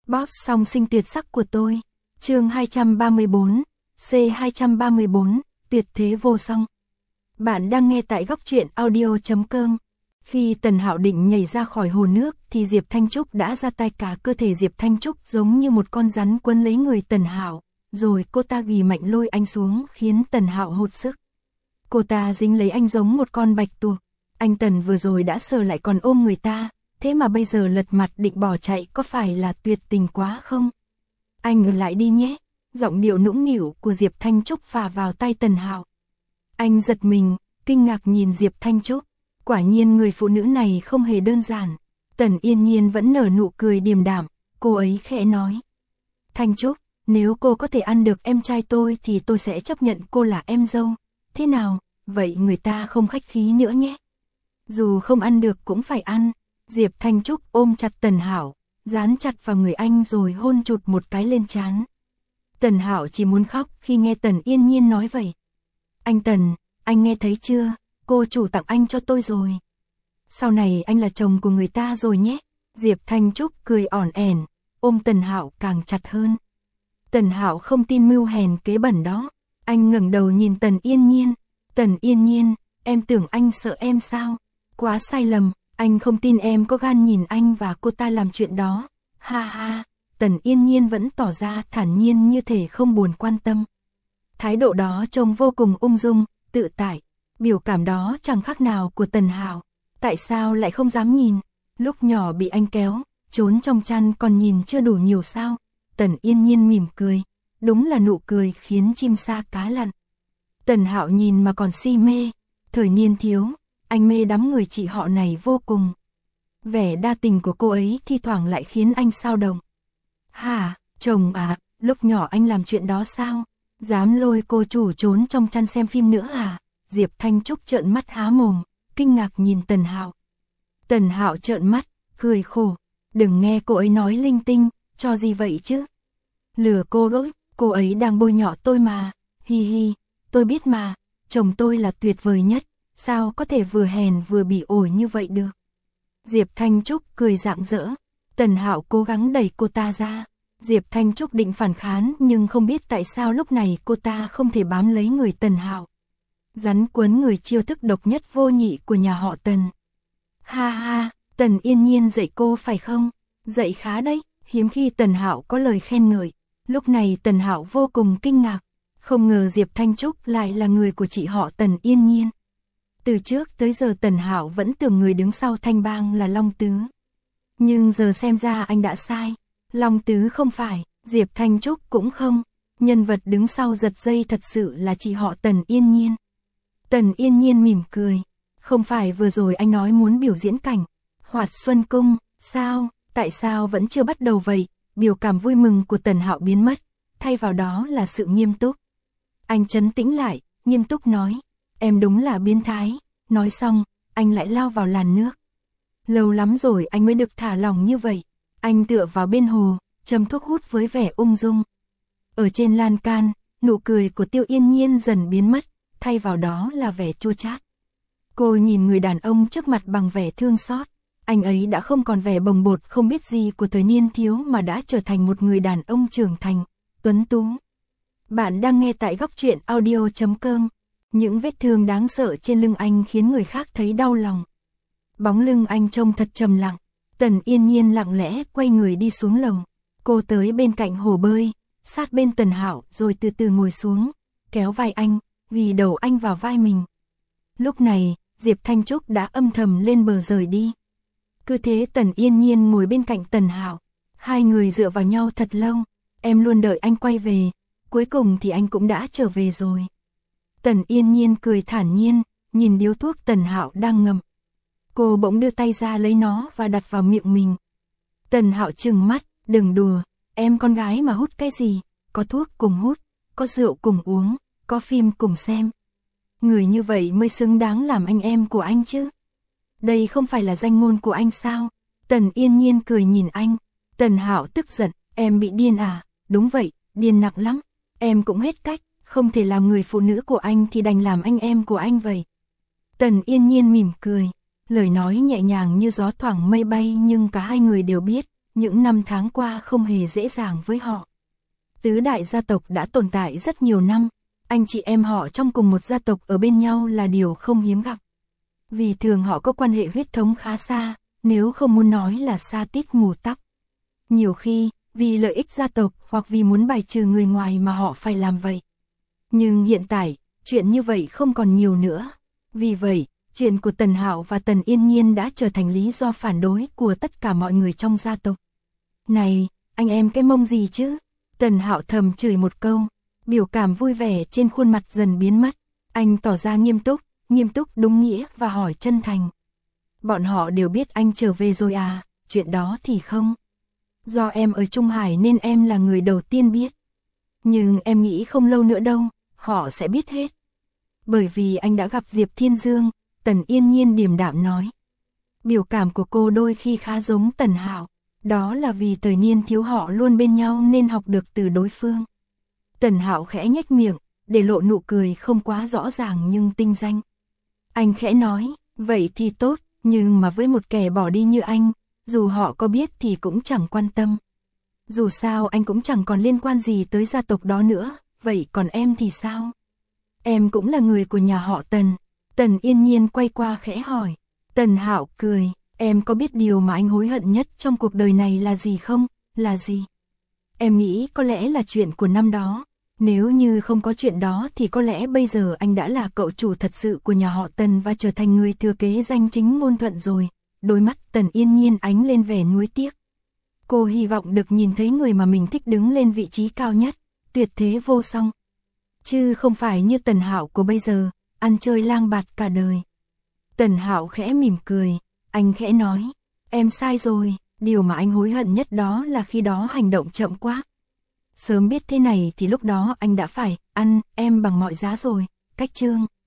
Boss song sinh tuyệt sắc của tôi. Chương 234, C234, tuyệt thế vô song. Bạn đang nghe tại góc truyện audio.com. Khi Tần Hạo định nhảy ra khỏi hồ nước thì Diệp Thanh Trúc đã ra tay, cả cơ thể Diệp Thanh Trúc giống như một con rắn quấn lấy người Tần Hạo, rồi cô ta ghì mạnh lôi anh xuống khiến Tần Hạo hụt sức. Cô ta dính lấy anh giống một con bạch tuộc. Anh Tần vừa rồi đã sờ lại còn ôm người ta, thế mà bây giờ lật mặt định bỏ chạy, có phải là tuyệt tình quá không? Anh ở lại đi nhé. Giọng điệu nũng nịu của Diệp Thanh Trúc phả vào tai Tần Hạo. Anh giật mình, kinh ngạc nhìn Diệp Thanh Trúc. Quả nhiên người phụ nữ này không hề đơn giản. Tần Yên Nhiên vẫn nở nụ cười điềm đạm, cô ấy khẽ nói. Thanh Trúc, nếu cô có thể ăn được em trai tôi thì tôi sẽ chấp nhận cô là em dâu. Thế nào, vậy người ta không khách khí nữa nhé. Dù không ăn được cũng phải ăn. Diệp Thanh Trúc ôm chặt Tần Hạo, dán chặt vào người anh rồi hôn chụt một cái lên trán. Tần Hạo chỉ muốn khóc khi nghe Tần Yên Nhiên nói vậy. Anh Tần, anh nghe thấy chưa, cô chủ tặng anh cho tôi rồi. Sau này anh là chồng của người ta rồi nhé. Diệp Thanh Trúc cười ỏn ẻn, ôm Tần Hạo càng chặt hơn. Tần Hạo không tin mưu hèn kế bẩn đó. Anh ngẩng đầu nhìn Tần Yên Nhiên. Tần Yên Nhiên, em tưởng anh sợ em sao? Quá sai lầm, anh không tin em có gan nhìn anh và cô ta làm chuyện đó. Ha ha. Tần Yên Nhiên vẫn tỏ ra thản nhiên như thể không buồn quan tâm. Thái độ đó trông vô cùng ung dung, tự tại. Biểu cảm đó chẳng khác nào của Tần Hạo. Tại sao lại không dám nhìn? Lúc nhỏ bị anh kéo, trốn trong chăn còn nhìn chưa đủ nhiều sao? Tần Yên Nhiên mỉm cười. Đúng là nụ cười khiến chim sa cá lặn. Tần Hạo nhìn mà còn si mê. Thời niên thiếu, anh mê đắm người chị họ này vô cùng. Vẻ đa tình của cô ấy thi thoảng lại khiến anh xao động. Hả, chồng à, lúc nhỏ anh làm chuyện đó sao? Dám lôi cô chủ trốn trong chăn xem phim nữa à? Diệp Thanh Trúc trợn mắt há mồm, kinh ngạc nhìn Tần Hạo. Tần Hạo trợn mắt, cười khổ. Đừng nghe cô ấy nói linh tinh, cho gì vậy chứ? Lừa cô đỗi, cô ấy đang bôi nhọ tôi mà. Hi hi, tôi biết mà, chồng tôi là tuyệt vời nhất, sao có thể vừa hèn vừa bị ổi như vậy được? Diệp Thanh Trúc cười rạng rỡ. Tần Hạo cố gắng đẩy cô ta ra. Diệp Thanh Trúc định phản kháng nhưng không biết tại sao lúc này cô ta không thể bám lấy người Tần Hạo. Rắn quấn người chiêu thức độc nhất vô nhị của nhà họ Tần. Ha ha, Tần Yên Nhiên dạy cô phải không? Dạy khá đấy, hiếm khi Tần Hạo có lời khen ngợi. Lúc này Tần Hạo vô cùng kinh ngạc. Không ngờ Diệp Thanh Trúc lại là người của chị họ Tần Yên Nhiên. Từ trước tới giờ Tần Hạo vẫn tưởng người đứng sau Thanh Bang là Long Tứ. Nhưng giờ xem ra anh đã sai. Long Tứ không phải, Diệp Thanh Trúc cũng không. Nhân vật đứng sau giật dây thật sự là chị họ Tần Yên Nhiên. Tần Yên Nhiên mỉm cười. Không phải vừa rồi anh nói muốn biểu diễn cảnh Hoạt Xuân Cung, sao, tại sao vẫn chưa bắt đầu vậy? Biểu cảm vui mừng của Tần Hạo biến mất, thay vào đó là sự nghiêm túc. Anh trấn tĩnh lại, nghiêm túc nói, em đúng là biến thái. Nói xong, anh lại lao vào làn nước. Lâu lắm rồi anh mới được thả lỏng như vậy. Anh tựa vào bên hồ, châm thuốc hút với vẻ ung dung. Ở trên lan can, nụ cười của Tiêu Yên Nhiên dần biến mất, thay vào đó là vẻ chua chát. Cô nhìn người đàn ông trước mặt bằng vẻ thương xót. Anh ấy đã không còn vẻ bồng bột không biết gì của thời niên thiếu mà đã trở thành một người đàn ông trưởng thành, tuấn tú. Bạn đang nghe tại góc truyện audio.com. Những vết thương đáng sợ trên lưng anh khiến người khác thấy đau lòng. Bóng lưng anh trông thật trầm lặng. Tần Yên Nhiên lặng lẽ quay người đi xuống lồng. Cô tới bên cạnh hồ bơi, sát bên Tần Hạo rồi từ từ ngồi xuống, kéo vai anh, ghi đầu anh vào vai mình. Lúc này, Diệp Thanh Trúc đã âm thầm lên bờ rời đi. Cứ thế Tần Yên Nhiên ngồi bên cạnh Tần Hạo. Hai người dựa vào nhau thật lâu. Em luôn đợi anh quay về. Cuối cùng thì anh cũng đã trở về rồi. Tần Yên Nhiên cười thản nhiên, nhìn điếu thuốc Tần Hạo đang ngậm. Cô bỗng đưa tay ra lấy nó và đặt vào miệng mình. Tần Hạo trừng mắt, đừng đùa, em con gái mà hút cái gì, có thuốc cùng hút, có rượu cùng uống, có phim cùng xem. Người như vậy mới xứng đáng làm anh em của anh chứ. Đây không phải là danh ngôn của anh sao? Tần Yên Nhiên cười nhìn anh. Tần Hạo tức giận, em bị điên à? Đúng vậy, điên nặng lắm. Em cũng hết cách, không thể làm người phụ nữ của anh thì đành làm anh em của anh vậy. Tần Yên Nhiên mỉm cười, lời nói nhẹ nhàng như gió thoảng mây bay nhưng cả hai người đều biết, những năm tháng qua không hề dễ dàng với họ. Tứ đại gia tộc đã tồn tại rất nhiều năm, anh chị em họ trong cùng một gia tộc ở bên nhau là điều không hiếm gặp. Vì thường họ có quan hệ huyết thống khá xa, nếu không muốn nói là xa tít mù tóc. Nhiều khi, vì lợi ích gia tộc hoặc vì muốn bài trừ người ngoài mà họ phải làm vậy. Nhưng hiện tại, chuyện như vậy không còn nhiều nữa. Vì vậy, chuyện của Tần Hạo và Tần Yên Nhiên đã trở thành lý do phản đối của tất cả mọi người trong gia tộc. Này, anh em cái mông gì chứ? Tần Hạo thầm chửi một câu, biểu cảm vui vẻ trên khuôn mặt dần biến mất. Anh tỏ ra nghiêm túc đúng nghĩa và hỏi chân thành. Bọn họ đều biết anh trở về rồi à, chuyện đó thì không. Do em ở Trung Hải nên em là người đầu tiên biết. Nhưng em nghĩ không lâu nữa đâu, họ sẽ biết hết. Bởi vì anh đã gặp Diệp Thiên Dương, Tần Yên Nhiên điềm đạm nói. Biểu cảm của cô đôi khi khá giống Tần Hạo, đó là vì thời niên thiếu họ luôn bên nhau nên học được từ đối phương. Tần Hạo khẽ nhếch miệng, để lộ nụ cười không quá rõ ràng nhưng tinh danh. Anh khẽ nói, vậy thì tốt, nhưng mà với một kẻ bỏ đi như anh, dù họ có biết thì cũng chẳng quan tâm. Dù sao anh cũng chẳng còn liên quan gì tới gia tộc đó nữa, vậy còn em thì sao? Em cũng là người của nhà họ Tần. Tần Yên Nhiên quay qua khẽ hỏi. Tần Hạo cười, em có biết điều mà anh hối hận nhất trong cuộc đời này là gì không? Là gì? Em nghĩ có lẽ là chuyện của năm đó. Nếu như không có chuyện đó thì có lẽ bây giờ anh đã là cậu chủ thật sự của nhà họ Tần và trở thành người thừa kế danh chính ngôn thuận rồi. Đôi mắt Tần Yên Nhiên ánh lên vẻ nuối tiếc. Cô hy vọng được nhìn thấy người mà mình thích đứng lên vị trí cao nhất, tuyệt thế vô song. Chứ không phải như Tần Hạo của bây giờ, ăn chơi lang bạt cả đời. Tần Hạo khẽ mỉm cười, anh khẽ nói, em sai rồi, điều mà anh hối hận nhất đó là khi đó hành động chậm quá. Sớm biết thế này thì lúc đó anh đã phải ăn em bằng mọi giá rồi, cách chương.